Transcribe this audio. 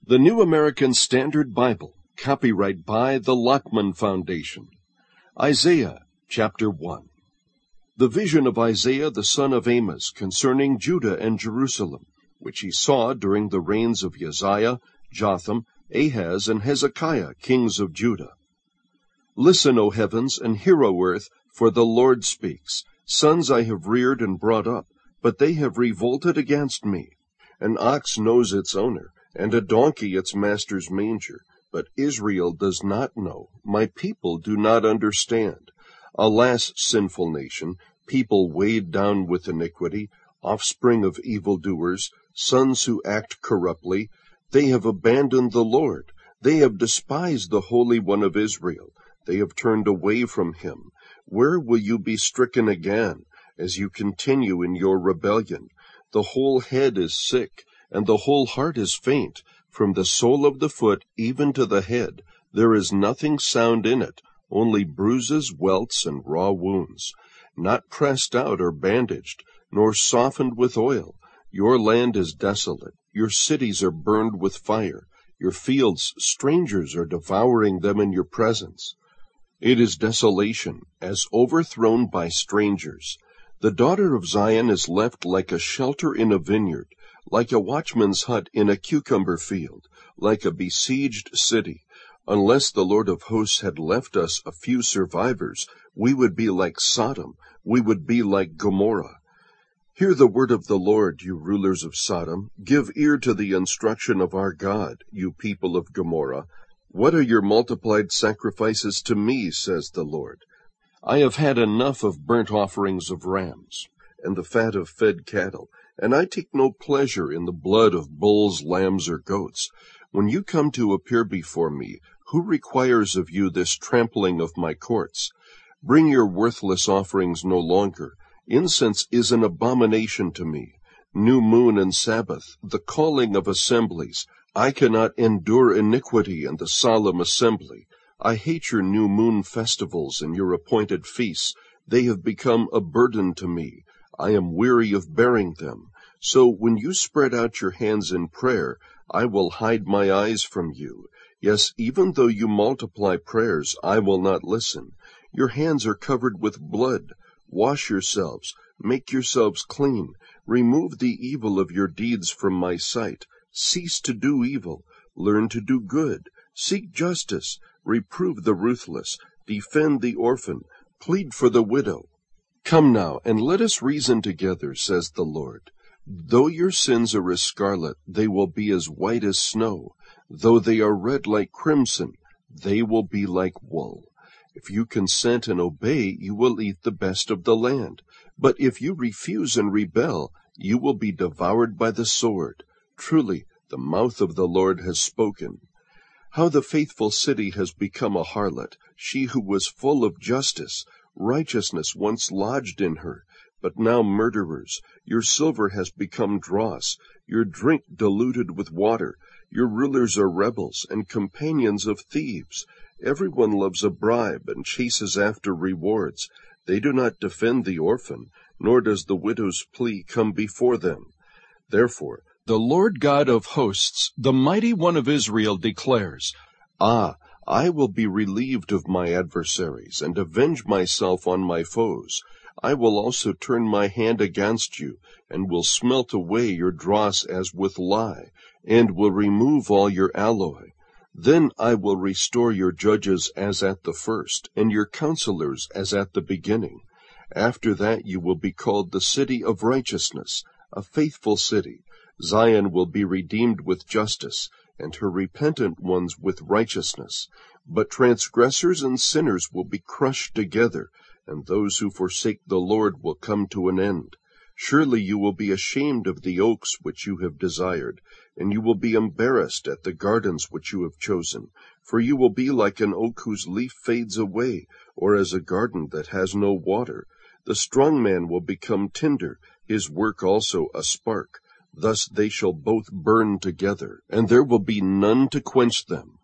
The New American Standard Bible, copyright by the Lockman Foundation. Isaiah, chapter 1. The vision of Isaiah the son of Amos concerning Judah and Jerusalem, which he saw during the reigns of Uzziah, Jotham, Ahaz, and Hezekiah, kings of Judah. Listen, O heavens, and hear, O earth, for the Lord speaks. Sons I have reared and brought up, but they have revolted against me. An ox knows its owner, and a donkey its master's manger. But Israel does not know, my people do not understand. Alas, sinful nation, people weighed down with iniquity, offspring of evildoers, sons who act corruptly. They have abandoned the Lord. They have despised the Holy One of Israel. They have turned away from him. Where will you be stricken again, as you continue in your rebellion? The whole head is sick, and the whole heart is faint. From the sole of the foot even to the head, there is nothing sound in it, only bruises, welts, and raw wounds. Not pressed out or bandaged, nor softened with oil. Your land is desolate. Your cities are burned with fire. Your fields, strangers are devouring them in your presence. It is desolation, as overthrown by strangers. The daughter of Zion is left like a shelter in a vineyard, like a watchman's hut in a cucumber field, like a besieged city. Unless the Lord of hosts had left us a few survivors, we would be like Sodom, we would be like Gomorrah. Hear the word of the Lord, you rulers of Sodom. Give ear to the instruction of our God, you people of Gomorrah. What are your multiplied sacrifices to me, says the Lord? I have had enough of burnt offerings of rams, and the fat of fed cattle, and I take no pleasure in the blood of bulls, lambs, or goats. When you come to appear before me, who requires of you this trampling of my courts? Bring your worthless offerings no longer. Incense is an abomination to me. New moon and Sabbath, the calling of assemblies. I cannot endure iniquity and the solemn assembly. I hate your new moon festivals and your appointed feasts. They have become a burden to me. I am weary of bearing them. So when you spread out your hands in prayer, I will hide my eyes from you. Yes, even though you multiply prayers, I will not listen. Your hands are covered with blood. Wash yourselves, make yourselves clean. Remove the evil of your deeds from my sight. Cease to do evil. Learn to do good. Seek justice. Reprove the ruthless. Defend the orphan. Plead for the widow. Come now, and let us reason together, says the Lord. Though your sins are as scarlet, they will be as white as snow. Though they are red like crimson, they will be like wool. If you consent and obey, you will eat the best of the land. But if you refuse and rebel, you will be devoured by the sword. Truly, the mouth of the Lord has spoken. How the faithful city has become a harlot, she who was full of justice. Righteousness once lodged in her, but now murderers. Your silver has become dross, your drink diluted with water. Your rulers are rebels and companions of thieves. Everyone loves a bribe and chases after rewards. They do not defend the orphan, nor does the widow's plea come before them. Therefore, the Lord God of hosts, the mighty one of Israel, declares, I will be relieved of my adversaries, and avenge myself on my foes. I will also turn my hand against you, and will smelt away your dross as with lye, and will remove all your alloy. Then I will restore your judges as at the first, and your counselors as at the beginning. After that you will be called the city of righteousness, a faithful city. Zion will be redeemed with justice, and her repentant ones with righteousness. But transgressors and sinners will be crushed together, and those who forsake the Lord will come to an end. Surely you will be ashamed of the oaks which you have desired, and you will be embarrassed at the gardens which you have chosen. For you will be like an oak whose leaf fades away, or as a garden that has no water. The strong man will become tinder, his work also a spark. Thus they shall both burn together, and there will be none to quench them.